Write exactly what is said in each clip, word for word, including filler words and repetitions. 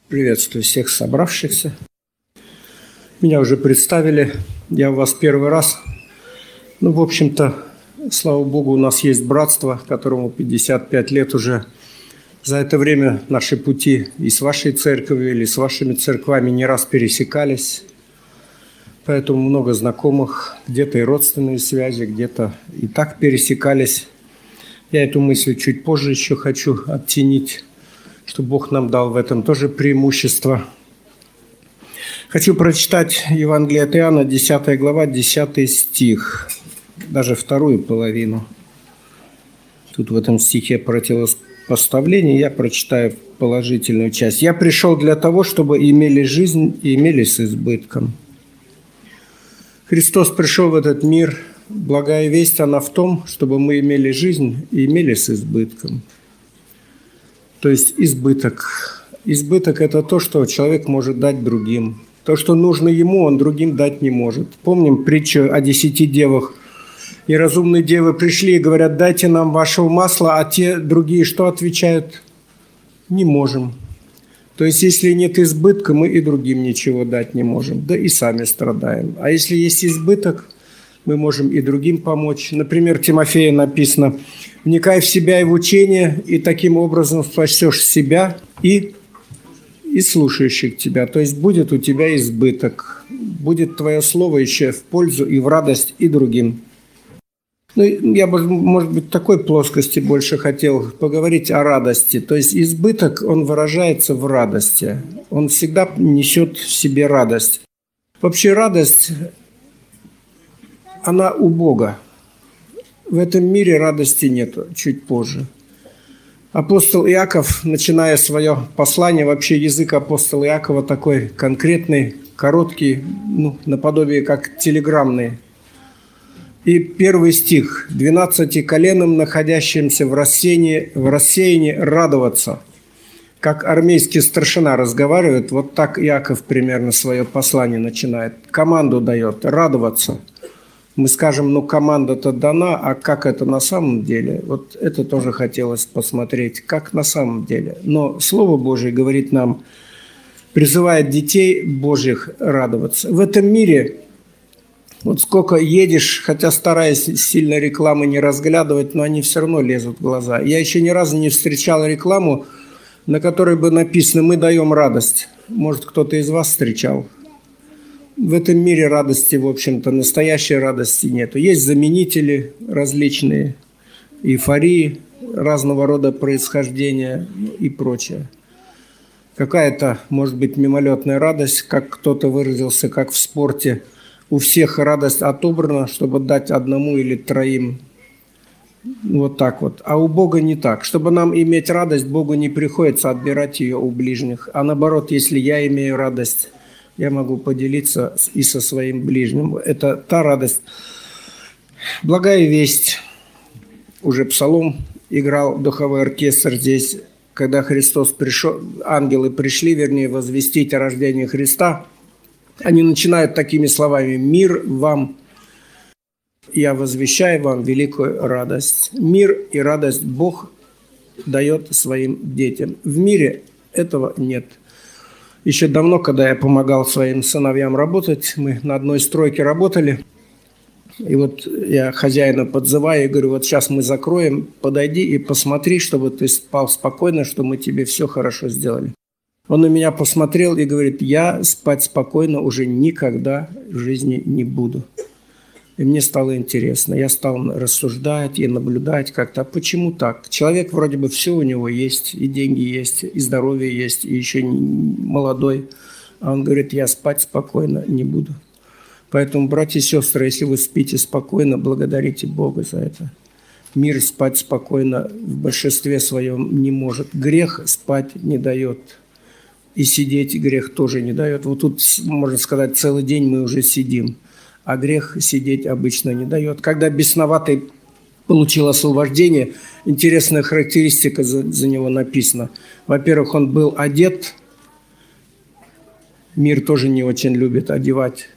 Приветствую всех собравшихся. Меня уже представили, я у вас первый раз. Ну, в общем-то, слава Богу, у нас есть братство, которому пятьдесят пять лет уже. За это время наши пути и с вашей церковью, или с вашими церквами не раз пересекались. Поэтому много знакомых, где-то и родственные связи, где-то и так пересекались. Я эту мысль чуть позже еще хочу оттенить, что Бог нам дал в этом тоже преимущество. Хочу прочитать Евангелие от Иоанна, десятая глава, десятый стих, даже вторую половину. Тут в этом стихе противопоставление, я прочитаю положительную часть. «Я пришел для того, чтобы имели жизнь и имели с избытком». Христос пришел в этот мир, благая весть, она в том, чтобы мы имели жизнь и имели с избытком. То есть избыток. Избыток – это то, что человек может дать другим. То, что нужно ему, он другим дать не может. Помним притчу о десяти девах. И разумные девы пришли и говорят: дайте нам вашего масла, а те другие что отвечают? Не можем. То есть если нет избытка, мы и другим ничего дать не можем, да и сами страдаем. А если есть избыток, мы можем и другим помочь. Например, Тимофею написано: «Вникай в себя и в учение, и таким образом спасешь себя и, и слушающих тебя». То есть будет у тебя избыток, будет твое слово еще в пользу и в радость и другим. Ну, я бы, может быть, в такой плоскости больше хотел поговорить о радости. То есть избыток, он выражается в радости. Он всегда несет в себе радость. Вообще радость, она у Бога. В этом мире радости нет, чуть позже. Апостол Иаков, начиная свое послание, вообще язык апостола Иакова такой конкретный, короткий, ну, наподобие как телеграммный. И первый стих: «Двенадцати коленам, находящимся в рассеянии, в рассеянии радоваться». Как армейский старшина разговаривает, вот так Иаков примерно свое послание начинает. Команду дает – радоваться. Мы скажем, ну, команда-то дана, а как это на самом деле? Вот это тоже хотелось посмотреть, как на самом деле. Но Слово Божие говорит нам, призывает детей Божьих радоваться. В этом мире, вот сколько едешь, хотя стараясь сильно рекламы не разглядывать, но они все равно лезут в глаза. Я еще ни разу не встречал рекламу, на которой бы написано: «Мы даем радость». Может, кто-то из вас встречал? В этом мире радости, в общем-то, настоящей радости нету. Есть заменители различные, эйфории разного рода происхождения и прочее. Какая-то, может быть, мимолетная радость, как кто-то выразился, как в спорте. У всех радость отобрана, чтобы дать одному или троим. Вот так вот. А у Бога не так. Чтобы нам иметь радость, Богу не приходится отбирать ее у ближних. А наоборот, если я имею радость, я могу поделиться и со своим ближним. Это та радость. Благая весть. Уже псалом играл духовой оркестр здесь, когда Христос пришел, ангелы пришли, вернее, возвестить о рождении Христа. Они начинают такими словами: «Мир вам, я возвещаю вам великую радость». Мир и радость Бог дает своим детям. В мире этого нет. Еще давно, когда я помогал своим сыновьям работать, мы на одной стройке работали, и вот я хозяина подзываю и говорю: вот сейчас мы закроем, подойди и посмотри, чтобы ты спал спокойно, что мы тебе все хорошо сделали. Он на меня посмотрел и говорит: я спать спокойно уже никогда в жизни не буду. И мне стало интересно. Я стал рассуждать и наблюдать как-то. А почему так? Человек вроде бы все у него есть, и деньги есть, и здоровье есть, и еще молодой. А он говорит: я спать спокойно не буду. Поэтому, братья и сестры, если вы спите спокойно, благодарите Бога за это. Мир спать спокойно в большинстве своем не может. Грех спать не дает. И сидеть грех тоже не дает. Вот тут, можно сказать, целый день мы уже сидим. А грех сидеть обычно не дает. Когда бесноватый получил освобождение, интересная характеристика за, за него написана. Во-первых, он был одет. Мир тоже не очень любит одевать.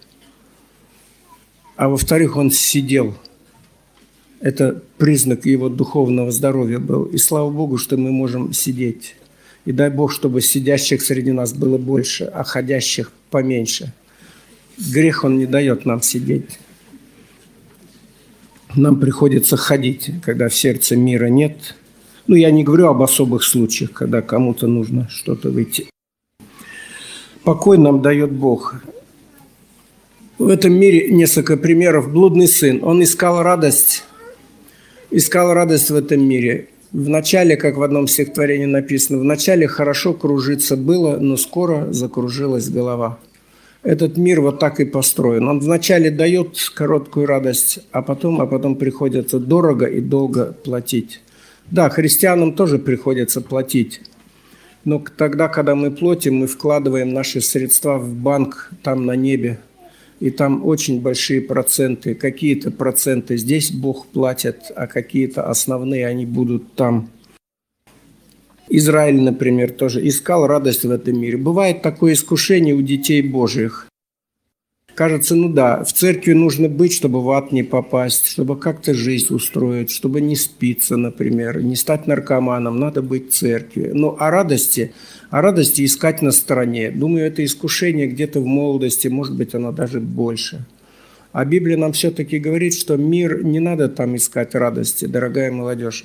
А во-вторых, он сидел. Это признак его духовного здоровья был. И слава Богу, что мы можем сидеть. И дай Бог, чтобы сидящих среди нас было больше, а ходящих поменьше. Грех, он не дает нам сидеть. Нам приходится ходить, когда в сердце мира нет. Ну, я не говорю об особых случаях, когда кому-то нужно что-то выйти. Покой нам дает Бог. В этом мире несколько примеров. Блудный сын, он искал радость, искал радость в этом мире. Вначале, как в одном стихотворении написано, вначале хорошо кружиться было, но скоро закружилась голова. Этот мир вот так и построен. Он вначале дает короткую радость, а потом, а потом приходится дорого и долго платить. Да, христианам тоже приходится платить. Но тогда, когда мы платим, мы вкладываем наши средства в банк там на небе. И там очень большие проценты. Какие-то проценты здесь Бог платит, а какие-то основные они будут там. Израиль, например, тоже искал радость в этом мире. Бывает такое искушение у детей Божьих. Кажется, ну да, в церкви нужно быть, чтобы в ад не попасть, чтобы как-то жизнь устроить, чтобы не спиться, например, не стать наркоманом, надо быть в церкви. Ну, о радости, о радости искать на стороне. Думаю, это искушение где-то в молодости, может быть, оно даже больше. А Библия нам все-таки говорит, что мир, не надо там искать радости, дорогая молодежь.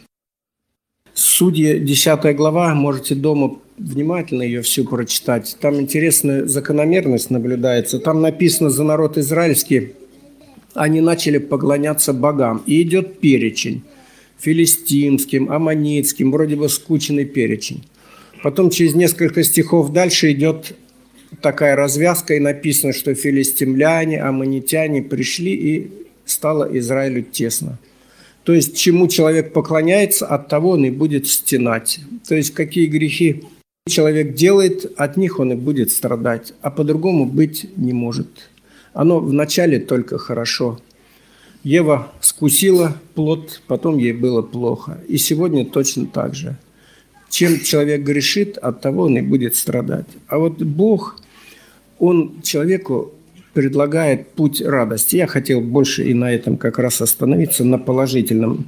Судьи, десятая глава, можете дома внимательно ее всю прочитать. Там интересная закономерность наблюдается. Там написано за народ израильский, они начали поклоняться богам. И идет перечень. Филистимским, аммонитским, вроде бы скучный перечень. Потом через несколько стихов дальше идет такая развязка, и написано, что филистимляне, аммонитяне пришли, и стало Израилю тесно. То есть, чему человек поклоняется, от того он и будет стенать. То есть, какие грехи человек делает, от них он и будет страдать, а по-другому быть не может. Оно вначале только хорошо. Ева скусила плод, потом ей было плохо. И сегодня точно так же. Чем человек грешит, от того он и будет страдать. А вот Бог, Он человеку предлагает путь радости. Я хотел больше и на этом как раз остановиться, на положительном.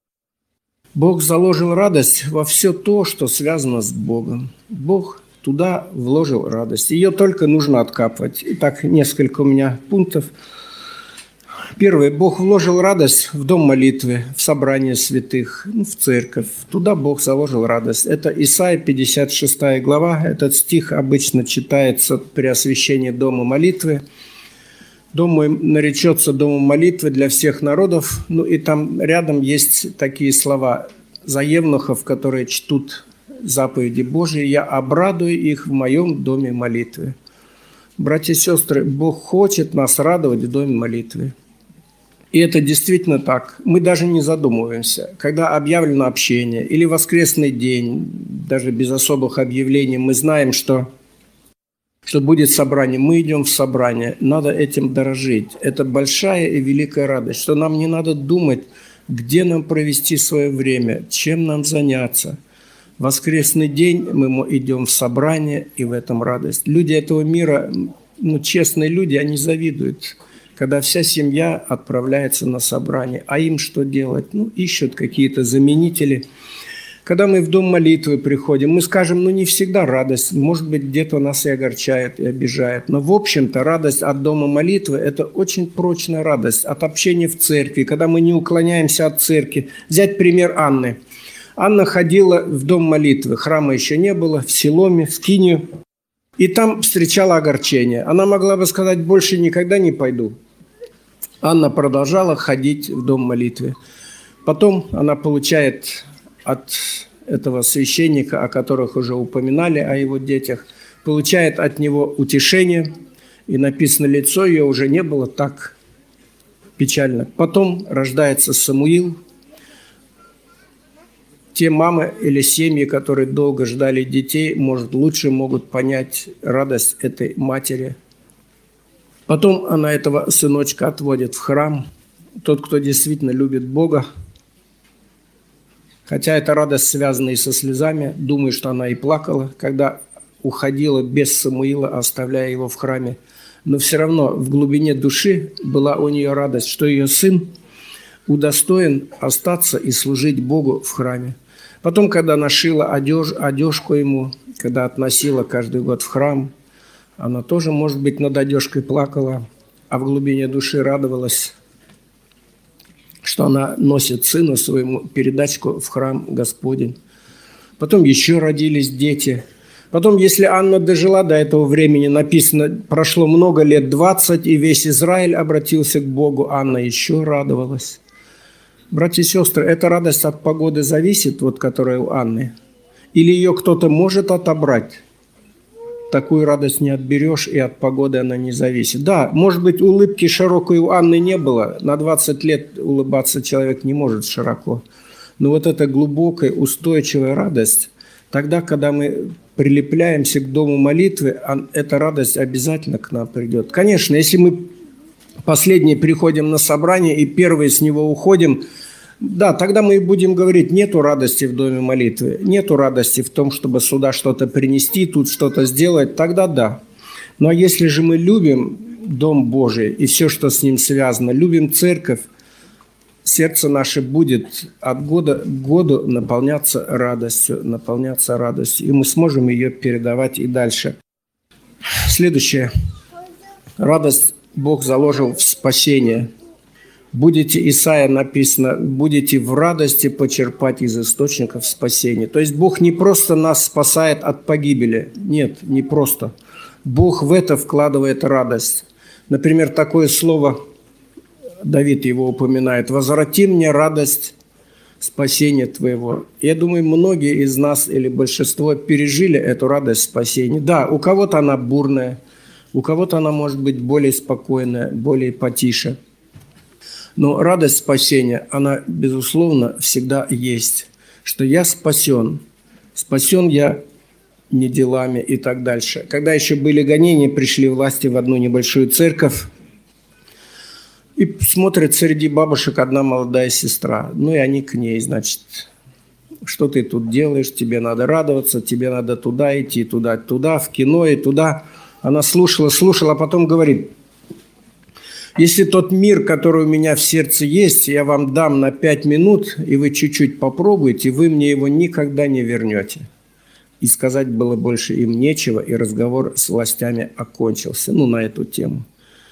Бог заложил радость во все то, что связано с Богом. Бог туда вложил радость. Ее только нужно откапывать. Итак, несколько у меня пунктов. Первое. Бог вложил радость в дом молитвы, в собрание святых, в церковь. Туда Бог заложил радость. Это Исайя, пятьдесят шестая глава. Этот стих обычно читается при освящении дома молитвы. Дом мой наречется домом молитвы для всех народов. Ну и там рядом есть такие слова за евнухов, которые чтут заповеди Божьи. Я обрадую их в моем доме молитвы. Братья и сестры, Бог хочет нас радовать в доме молитвы. И это действительно так. Мы даже не задумываемся. Когда объявлено общение или воскресный день, даже без особых объявлений, мы знаем, что... что будет собрание, мы идем в собрание, надо этим дорожить. Это большая и великая радость, что нам не надо думать, где нам провести свое время, чем нам заняться. В воскресный день мы идем в собрание, и в этом радость. Люди этого мира, ну, честные люди, они завидуют, когда вся семья отправляется на собрание. А им что делать? Ну, ищут какие-то заменители. Когда мы в дом молитвы приходим, мы скажем, ну, не всегда радость, может быть, где-то нас и огорчает, и обижает. Но, в общем-то, радость от дома молитвы – это очень прочная радость от общения в церкви, когда мы не уклоняемся от церкви. Взять пример Анны. Анна ходила в дом молитвы, храма еще не было, в Силоме, в Скинию, и там встречала огорчение. Она могла бы сказать, больше никогда не пойду. Анна продолжала ходить в дом молитвы. Потом она получает от этого священника, о которых уже упоминали, о его детях, получает от него утешение, и написано, лицо ее уже не было так печально. Потом рождается Самуил. Те мамы или семьи, которые долго ждали детей, может, лучше могут понять радость этой матери. Потом она этого сыночка отводит в храм. Тот, кто действительно любит Бога, хотя эта радость связана и со слезами, думаю, что она и плакала, когда уходила без Самуила, оставляя его в храме. Но все равно в глубине души была у нее радость, что ее сын удостоен остаться и служить Богу в храме. Потом, когда она шила одеж, одежку ему, когда относила каждый год в храм, она тоже, может быть, над одежкой плакала, а в глубине души радовалась, что она носит сыну своему передачку в храм Господень. Потом еще родились дети. Потом, если Анна дожила до этого времени, написано, прошло много лет, двадцать, и весь Израиль обратился к Богу, Анна еще радовалась. Братья и сестры, эта радость от погоды зависит, вот которая у Анны, или ее кто-то может отобрать? Такую радость не отберешь, и от погоды она не зависит. Да, может быть, улыбки широкой у Анны не было. На двадцать лет улыбаться человек не может широко. Но вот эта глубокая, устойчивая радость, тогда, когда мы прилепляемся к дому молитвы, эта радость обязательно к нам придет. Конечно, если мы последние приходим на собрание и первые с него уходим, да, тогда мы и будем говорить, нету радости в доме молитвы, нету радости в том, чтобы сюда что-то принести, тут что-то сделать, тогда да. Но если же мы любим Дом Божий и все, что с ним связано, любим церковь, сердце наше будет от года к году наполняться радостью, наполняться радостью, и мы сможем ее передавать и дальше. Следующее. Радость Бог заложил в спасение. Будете, Исаия написано, будете в радости почерпать из источников спасения. То есть Бог не просто нас спасает от погибели. Нет, не просто. Бог в это вкладывает радость. Например, такое слово, Давид его упоминает, «Возврати мне радость спасения Твоего». Я думаю, многие из нас или большинство пережили эту радость спасения. Да, у кого-то она бурная, у кого-то она может быть более спокойная, более потише. Но радость спасения, она, безусловно, всегда есть. Что я спасен. Спасен я не делами и так дальше. Когда еще были гонения, пришли власти в одну небольшую церковь, и смотрит среди бабушек одна молодая сестра. Ну и они к ней, значит, что ты тут делаешь, тебе надо радоваться, тебе надо туда идти, туда, туда, в кино и туда. Она слушала, слушала, а потом говорит, если тот мир, который у меня в сердце есть, я вам дам на пять минут, и вы чуть-чуть попробуете, вы мне его никогда не вернете. И сказать было больше им нечего, и разговор с властями окончился. Ну, на эту тему.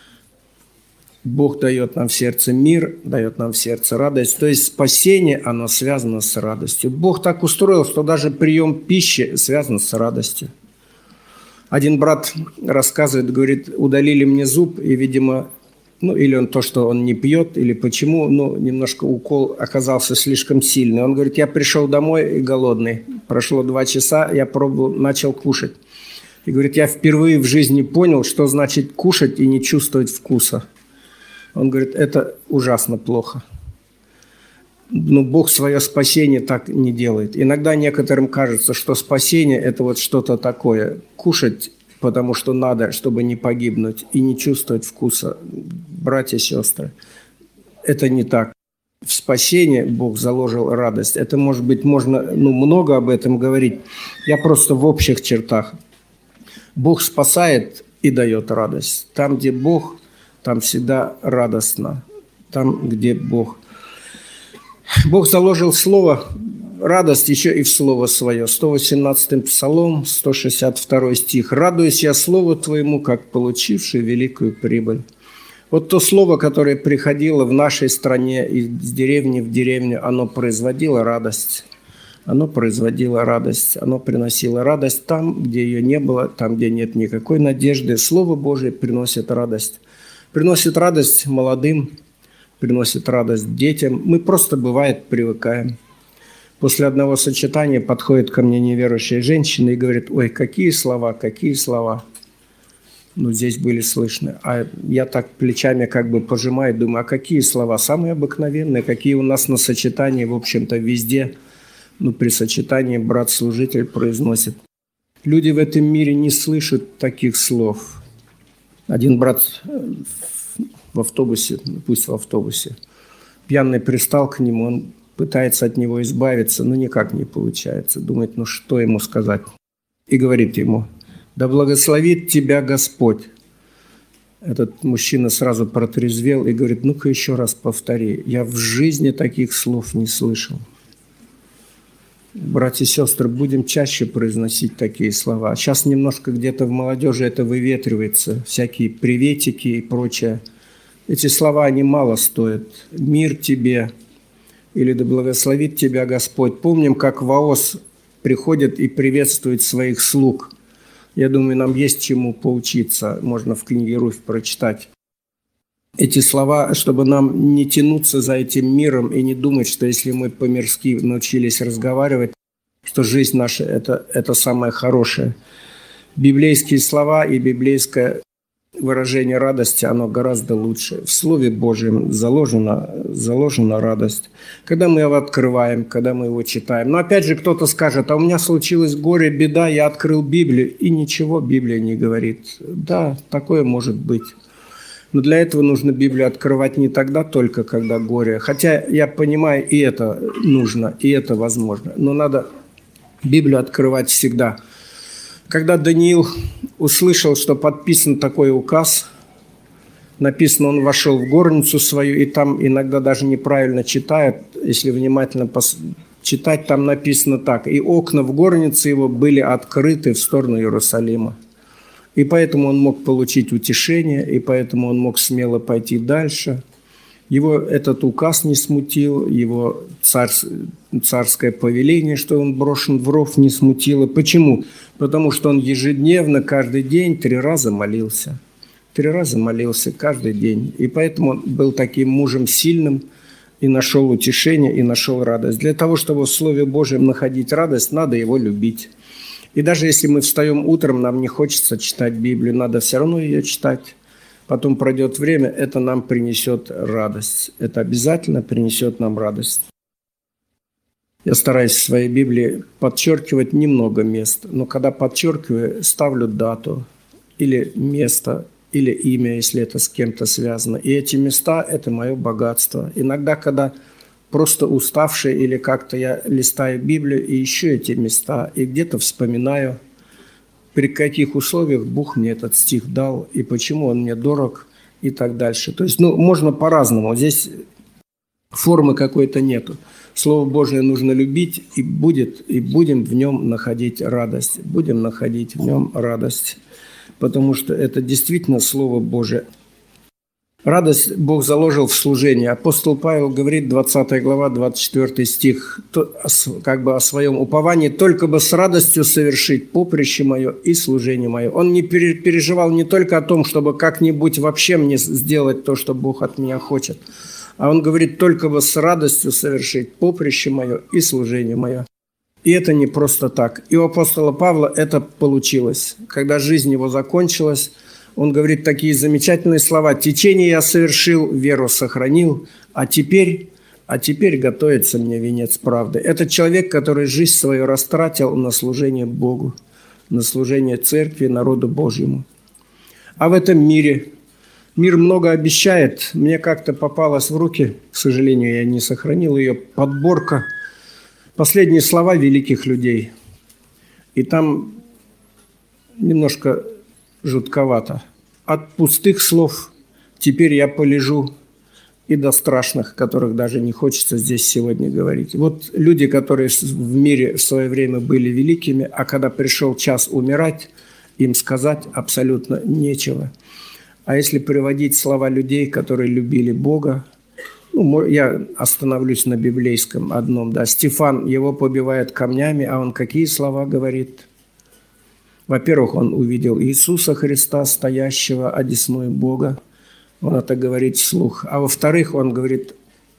Бог дает нам в сердце мир, дает нам в сердце радость. То есть спасение, оно связано с радостью. Бог так устроил, что даже прием пищи связан с радостью. Один брат рассказывает, говорит, удалили мне зуб, и, видимо, ну, или он то, что он не пьет, или почему, ну, немножко укол оказался слишком сильный. Он говорит, я пришел домой и голодный. Прошло два часа, я пробовал, начал кушать. И говорит, я впервые в жизни понял, что значит кушать и не чувствовать вкуса. Он говорит, это ужасно плохо. Но Бог свое спасение так не делает. Иногда некоторым кажется, что спасение – это вот что-то такое. Кушать, потому что надо, чтобы не погибнуть, и не чувствовать вкуса. Братья и сестры, это не так. В спасении Бог заложил радость. Это, может быть, можно ну, много об этом говорить. Я просто в общих чертах. Бог спасает и дает радость. Там, где Бог, там всегда радостно. Там, где Бог. Бог заложил слово радость еще и в слово свое. сто восемнадцатый Псалом, сто шестьдесят второй стих. «Радуюсь я слову Твоему, как получивший великую прибыль». Вот то слово, которое приходило в нашей стране из деревни в деревню, оно производило радость. Оно производило радость. Оно приносило радость там, где ее не было, там, где нет никакой надежды. Слово Божие приносит радость. Приносит радость молодым, приносит радость детям. Мы просто, бывает, привыкаем. После одного сочетания подходит ко мне неверующая женщина и говорит, ой, какие слова, какие слова. Ну, здесь были слышны. А я так плечами как бы пожимаю, думаю, а какие слова? Самые обыкновенные, какие у нас на сочетании, в общем-то, везде. Ну, при сочетании брат-служитель произносит. Люди в этом мире не слышат таких слов. Один брат в автобусе, пусть в автобусе, пьяный пристал к нему, он пытается от него избавиться, но никак не получается. Думает, ну что ему сказать? И говорит ему, да благословит тебя Господь. Этот мужчина сразу протрезвел и говорит, ну-ка еще раз повтори. Я в жизни таких слов не слышал. Братья и сестры, будем чаще произносить такие слова. Сейчас немножко где-то в молодежи это выветривается, всякие приветики и прочее. Эти слова, они мало стоят. Мир тебе или да благословит тебя Господь. Помним, как Ваос приходит и приветствует своих слуг. Я думаю, нам есть чему поучиться. Можно в книге Руфь прочитать. Эти слова, чтобы нам не тянуться за этим миром и не думать, что если мы по-мирски научились разговаривать, что жизнь наша это, – это самое хорошее. Библейские слова и библейское выражение радости, оно гораздо лучше. В Слове Божьем заложена, заложена радость. Когда мы его открываем, когда мы его читаем. Но опять же кто-то скажет, а у меня случилось горе, беда, я открыл Библию, и ничего Библия не говорит. Да, такое может быть. Но для этого нужно Библию открывать не тогда только, когда горе. Хотя я понимаю, и это нужно, и это возможно. Но надо Библию открывать всегда. Когда Даниил услышал, что подписан такой указ, написано, он вошел в горницу свою, и там иногда даже неправильно читают, если внимательно пос... читать, там написано так. И окна в горнице его были открыты в сторону Иерусалима. И поэтому он мог получить утешение, и поэтому он мог смело пойти дальше. Его этот указ не смутил, его царь, царское повеление, что он брошен в ров, не смутило. Почему? Потому что он ежедневно, каждый день, три раза молился. Три раза молился каждый день. И поэтому он был таким мужем сильным, и нашел утешение, и нашел радость. Для того, чтобы в Слове Божьем находить радость, надо его любить. И даже если мы встаем утром, нам не хочется читать Библию, надо все равно ее читать. Потом пройдет время, это нам принесет радость. Это обязательно принесет нам радость. Я стараюсь в своей Библии подчеркивать немного мест, но когда подчеркиваю, ставлю дату или место, или имя, если это с кем-то связано. И эти места – это мое богатство. Иногда, когда просто уставший или как-то я листаю Библию и ищу эти места, и где-то вспоминаю, при каких условиях Бог мне этот стих дал, и почему он мне дорог, и так дальше. То есть, ну, можно по-разному. Здесь формы какой-то нету. Слово Божие нужно любить, и будет, и будем в нем находить радость. Будем находить в нем радость, потому что это действительно Слово Божие. Радость Бог заложил в служение. Апостол Павел говорит, двадцатая глава, двадцать четвёртый стих, как бы о своем уповании, «Только бы с радостью совершить поприще мое и служение мое». Он не переживал не только о том, чтобы как-нибудь вообще мне сделать то, что Бог от меня хочет, а он говорит, «Только бы с радостью совершить поприще мое и служение мое». И это не просто так. И у апостола Павла это получилось. Когда жизнь его закончилась, он говорит такие замечательные слова. «Течение я совершил, веру сохранил, а теперь, а теперь готовится мне венец правды». Это человек, который жизнь свою растратил на служение Богу, на служение церкви, народу Божьему. А в этом мире, мир много обещает. Мне как-то попалась в руки, к сожалению, я не сохранил ее, подборка «Последние слова великих людей». И там немножко жутковато. От пустых слов теперь я полежу, и до страшных, которых даже не хочется здесь сегодня говорить. Вот люди, которые в мире в свое время были великими, а когда пришел час умирать, им сказать абсолютно нечего. А если приводить слова людей, которые любили Бога, ну, я остановлюсь на библейском одном, да, Стефан, его побивают камнями, а он какие слова говорит? Во-первых, он увидел Иисуса Христа, стоящего одесную Бога. Он это говорит вслух. А во-вторых, он говорит,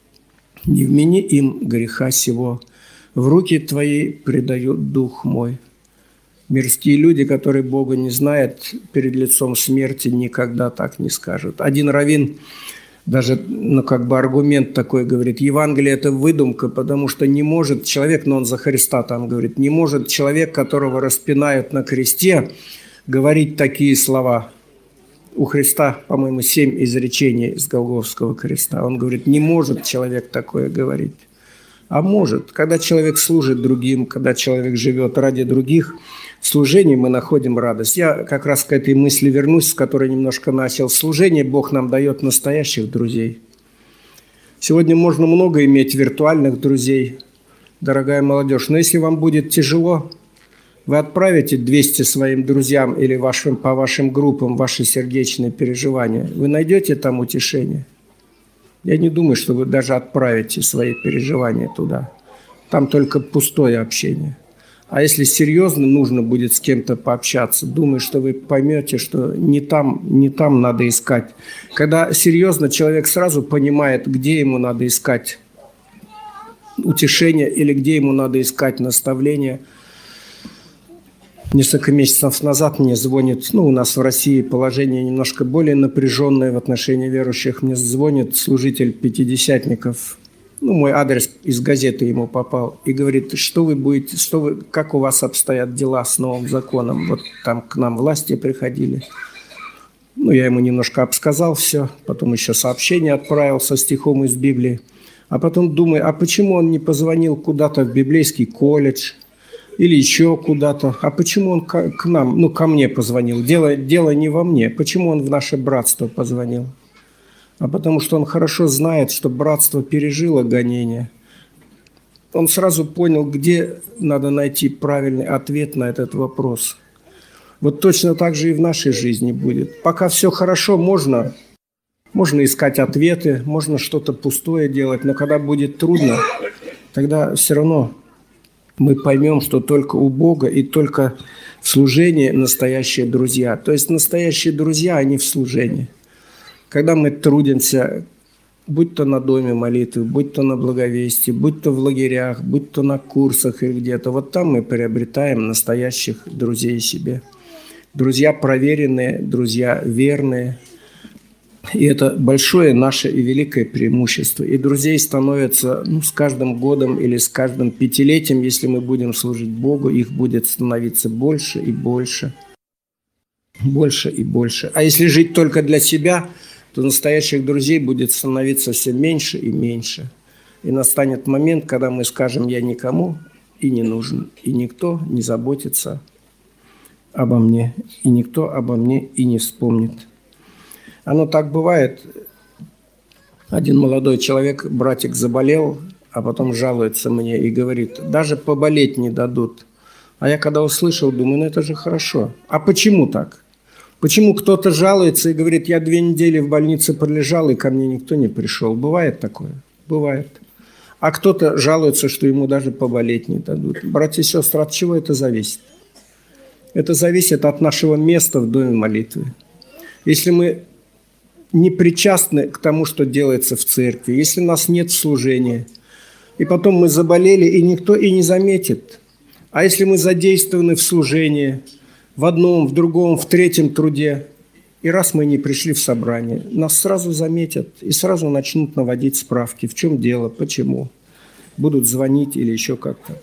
«Не вмени им греха сего, в руки твои предаю дух мой». Мирские люди, которые Бога не знают, перед лицом смерти никогда так не скажут. Один раввин даже, ну, как бы аргумент такой говорит, Евангелие – это выдумка, потому что не может человек, но он за Христа там говорит, не может человек, которого распинают на кресте, говорить такие слова. У Христа, по-моему, семь изречений с Голгофского креста. Он говорит, не может человек такое говорить. А может. Когда человек служит другим, когда человек живет ради других, в служении мы находим радость. Я как раз к этой мысли вернусь, с которой немножко начал. В служении Бог нам дает настоящих друзей. Сегодня можно много иметь виртуальных друзей, дорогая молодежь. Но если вам будет тяжело, вы отправите двести своим друзьям или вашим, по вашим группам ваши сердечные переживания. Вы найдете там утешение? Я не думаю, что вы даже отправите свои переживания туда. Там только пустое общение. А если серьезно нужно будет с кем-то пообщаться, думаю, что вы поймете, что не там, не там надо искать. Когда серьезно, человек сразу понимает, где ему надо искать утешение или где ему надо искать наставление. Несколько месяцев назад мне звонит, ну, у нас в России положение немножко более напряженное в отношении верующих. Мне звонит служитель пятидесятников, ну, мой адрес из газеты ему попал, и говорит, что вы будете, что вы, как у вас обстоят дела с новым законом. Вот там к нам власти приходили. Ну, я ему немножко обсказал все, потом еще сообщение отправил со стихом из Библии. А потом думаю, а почему он не позвонил куда-то в библейский колледж, или еще куда-то. А почему он к, к нам, ну, ко мне позвонил? Дело, дело не во мне. Почему он в наше братство позвонил? А потому что он хорошо знает, что братство пережило гонение. Он сразу понял, где надо найти правильный ответ на этот вопрос. Вот точно так же и в нашей жизни будет. Пока все хорошо, можно, можно искать ответы, можно что-то пустое делать, но когда будет трудно, тогда все равно мы поймем, что только у Бога и только в служении настоящие друзья. То есть настоящие друзья, они в служении. Когда мы трудимся, будь то на доме молитвы, будь то на благовестии, будь то в лагерях, будь то на курсах или где-то, вот там мы приобретаем настоящих друзей себе. Друзья проверенные, друзья верные. И это большое наше и великое преимущество. И друзей становится, ну, с каждым годом или с каждым пятилетием, если мы будем служить Богу, их будет становиться больше и больше. Больше и больше. А если жить только для себя, то настоящих друзей будет становиться все меньше и меньше. И настанет момент, когда мы скажем, я никому и не нужен, и никто не заботится обо мне, и никто обо мне и не вспомнит. Оно так бывает. Один молодой человек, братик, заболел, а потом жалуется мне и говорит, даже поболеть не дадут. А я когда услышал, думаю, ну это же хорошо. А почему так? Почему кто-то жалуется и говорит, я две недели в больнице пролежал, и ко мне никто не пришел? Бывает такое? Бывает. А кто-то жалуется, что ему даже поболеть не дадут. Братья и сестры, от чего это зависит? Это зависит от нашего места в доме молитвы. Если мы не причастны к тому, что делается в церкви, если нас нет в служении, и потом мы заболели, и никто и не заметит. А если мы задействованы в служении, в одном, в другом, в третьем труде, и раз мы не пришли в собрание, нас сразу заметят и сразу начнут наводить справки, в чем дело, почему. Будут звонить или еще как-то.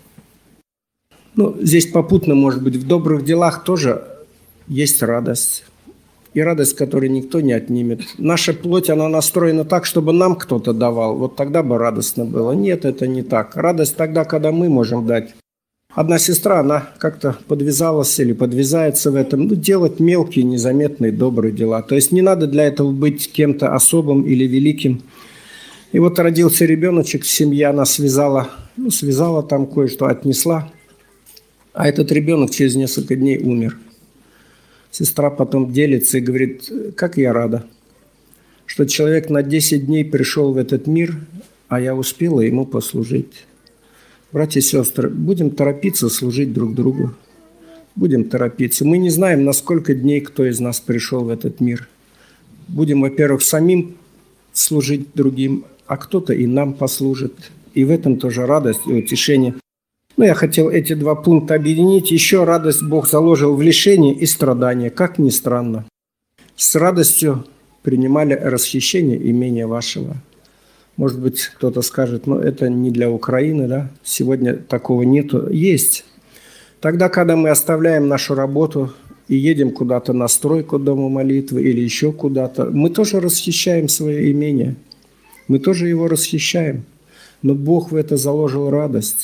Ну, здесь попутно, может быть, в добрых делах тоже есть радость. И радость, которую никто не отнимет. Наша плоть, она настроена так, чтобы нам кто-то давал. Вот тогда бы радостно было. Нет, это не так. Радость тогда, когда мы можем дать. Одна сестра, она как-то подвязалась или подвязается в этом. Ну, делать мелкие, незаметные, добрые дела. То есть не надо для этого быть кем-то особым или великим. И вот родился ребеночек в семье, она связала, ну, связала там кое-что, отнесла. А этот ребенок через несколько дней умер. Сестра потом делится и говорит, как я рада, что человек на десять дней пришел в этот мир, а я успела ему послужить. Братья и сестры, будем торопиться служить друг другу. Будем торопиться. Мы не знаем, на сколько дней кто из нас пришел в этот мир. Будем, во-первых, самим служить другим, а кто-то и нам послужит. И в этом тоже радость и утешение. Ну, я хотел эти два пункта объединить. Еще радость Бог заложил в лишении и страдания, как ни странно. С радостью принимали расхищение имения вашего. Может быть, кто-то скажет, ну, это не для Украины, да? Сегодня такого нету. Есть. Тогда, когда мы оставляем нашу работу и едем куда-то на стройку дома молитвы или еще куда-то, мы тоже расхищаем свое имение. Мы тоже его расхищаем. Но Бог в это заложил радость.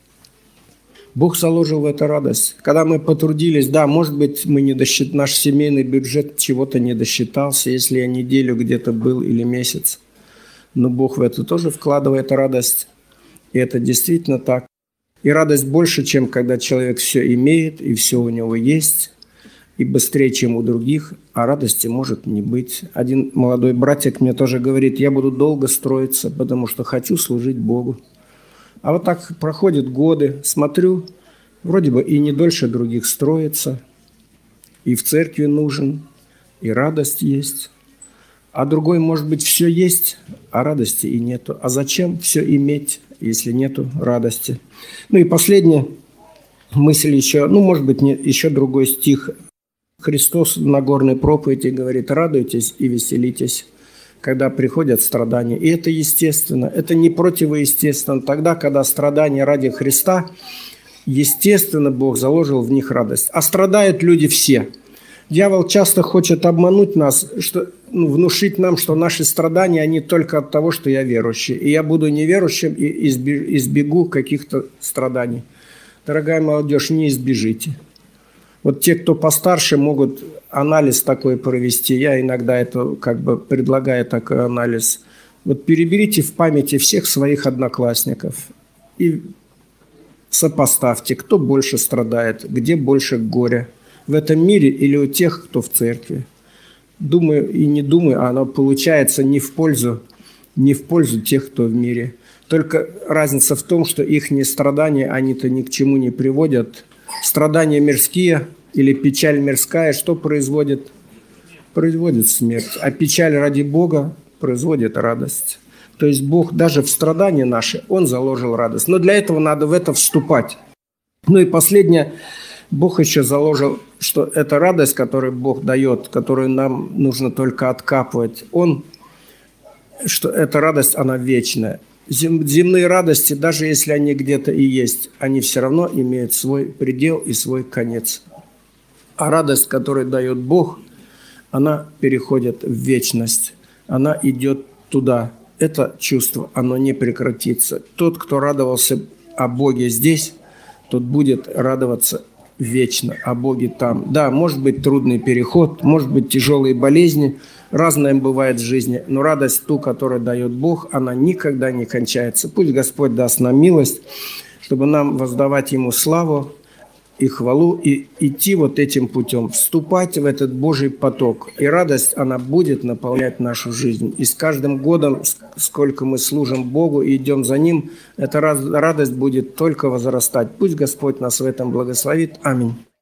Бог заложил в это радость. Когда мы потрудились, да, может быть, мы не досчит... наш семейный бюджет чего-то не досчитался, если я неделю где-то был или месяц. Но Бог в это тоже вкладывает радость. И это действительно так. И радость больше, чем когда человек все имеет, и все у него есть, и быстрее, чем у других, а радости может не быть. Один молодой братик мне тоже говорит: я буду долго строиться, потому что хочу служить Богу. А вот так проходят годы, смотрю, вроде бы и не дольше других строится, и в церкви нужен, и радость есть. А другой, может быть, все есть, а радости и нету. А зачем все иметь, если нету радости? Ну и последняя мысль еще, ну, может быть, не, еще другой стих. Христос в Нагорной проповеди говорит: радуйтесь и веселитесь, когда приходят страдания. И это естественно, это не противоестественно. Тогда, когда страдания ради Христа, естественно, Бог заложил в них радость. А страдают люди все. Дьявол часто хочет обмануть нас, что, ну, внушить нам, что наши страдания, они только от того, что я верующий. И я буду неверующим и избегу каких-то страданий. Дорогая молодежь, не избежите. Вот те, кто постарше, могут анализ такой провести. Я иногда это как бы предлагаю такой анализ. Вот переберите в памяти всех своих одноклассников и сопоставьте, кто больше страдает, где больше горя. В этом мире или у тех, кто в церкви. Думаю и не думаю, а оно получается не в пользу, не в пользу тех, кто в мире. Только разница в том, что их страдания, они-то ни к чему не приводят. Страдания мирские или печаль мирская, что производит? Производит смерть. А печаль ради Бога производит радость. То есть Бог даже в страдании наши, Он заложил радость. Но для этого надо в это вступать. Ну и последнее. Бог еще заложил, что эта радость, которую Бог дает, которую нам нужно только откапывать, Он, что эта радость, она вечная. Земные радости, даже если они где-то и есть, они все равно имеют свой предел и свой конец. А радость, которую дает Бог, она переходит в вечность, она идет туда. Это чувство, оно не прекратится. Тот, кто радовался о Боге здесь, тот будет радоваться вечно о Боге там. Да, может быть трудный переход, может быть тяжелые болезни, разное бывает в жизни, но радость ту, которую дает Бог, она никогда не кончается. Пусть Господь даст нам милость, чтобы нам воздавать Ему славу и хвалу, и идти вот этим путем, вступать в этот Божий поток. И радость, она будет наполнять нашу жизнь. И с каждым годом, сколько мы служим Богу и идем за Ним, эта радость будет только возрастать. Пусть Господь нас в этом благословит. Аминь.